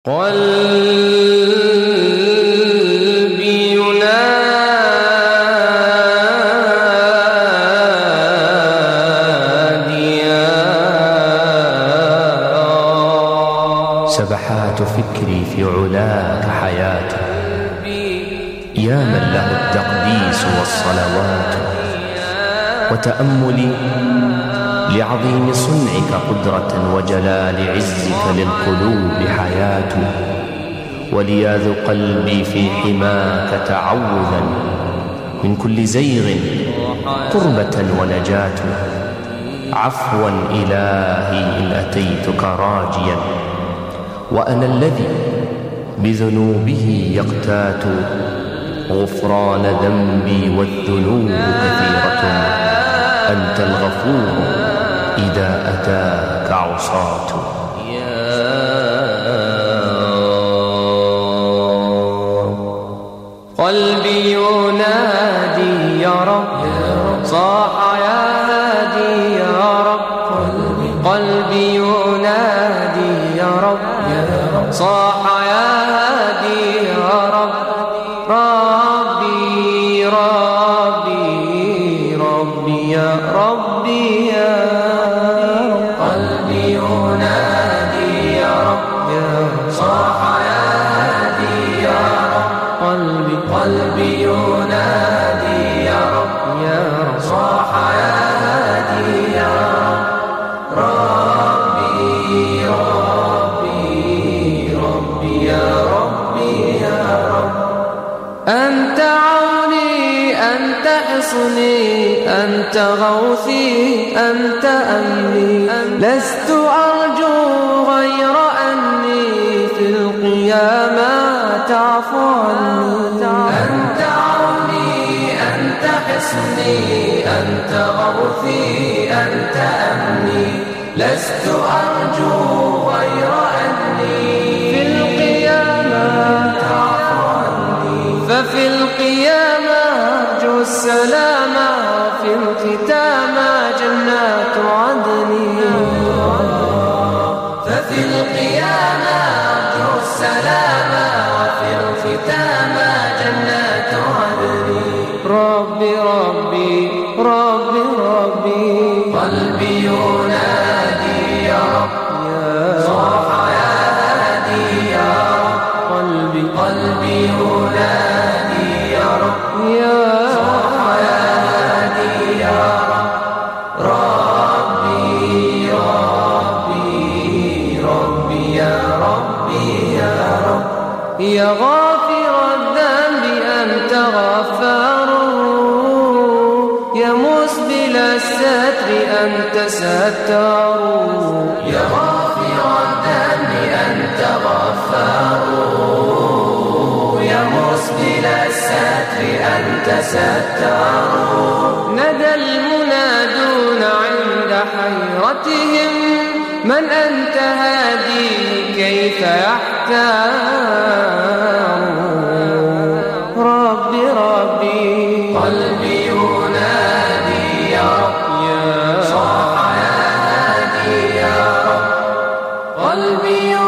قلبي ينادي يا سبحات فكري في علاك حياته، يا من له التقديس والصلوات، وتأملي لعظيم صنعك قدرة وجلال عزك للقلوب حياة، ولياذ قلبي في حماك تعوذا من كل زيغ قربة ونجاة. عفوا إلهي إن أتيتك راجيا، وأنا الذي بذنوبه يقتات، غفران ذنبي والذنوب كثيرة، أنت الغفور إذا أتاك عصاة. قلبي ينادي يا رب، صاح يا هادي يا رب. قلبي ينادي يا رب، صاح يا هادي يا رب. ربي ربي ربي يا ربي يا رب. قلبي ينادي يا رب، صاح يا هادي يا رب. قلبي ينادي يا رب، صاح يا هادي يا رب. ربي ربي ربي يا ربي يا رب. أنت عوني، أنت حصني، أنت غوثي، أنت أمني. لست أرجو غير أني في القيامة تعفو عني. أنت عوني، أنت حصني، أنت غوثي، أنت أمني. لست أرجو غير أني في القيامة تعفو عني. ففي القيامة أرجو السلام، في الختام جنات عدن. ففي القيامة أرجو السلام، وفي الختام جنات عدن. ربي ربي ربي ربي. قلبي ينادي يا رب، صاح يا هادي يا رب. قلبي ينادي يا رب، صاح يا هادي يا رب. ربي ربي ربي يا ربي يا رب. يا غافر الذنب أنت غفار، يا مسبل الستر أنت ستار. يا غافر الذنب أنت غفار، يا مسبل الستر أنت ستار. ندى المنادون عند حيرتهم، من أنت هادي كيف يحتار. ربي ربي. قلبي ينادي يا رب، صاح يا هادي يا رب. قلبي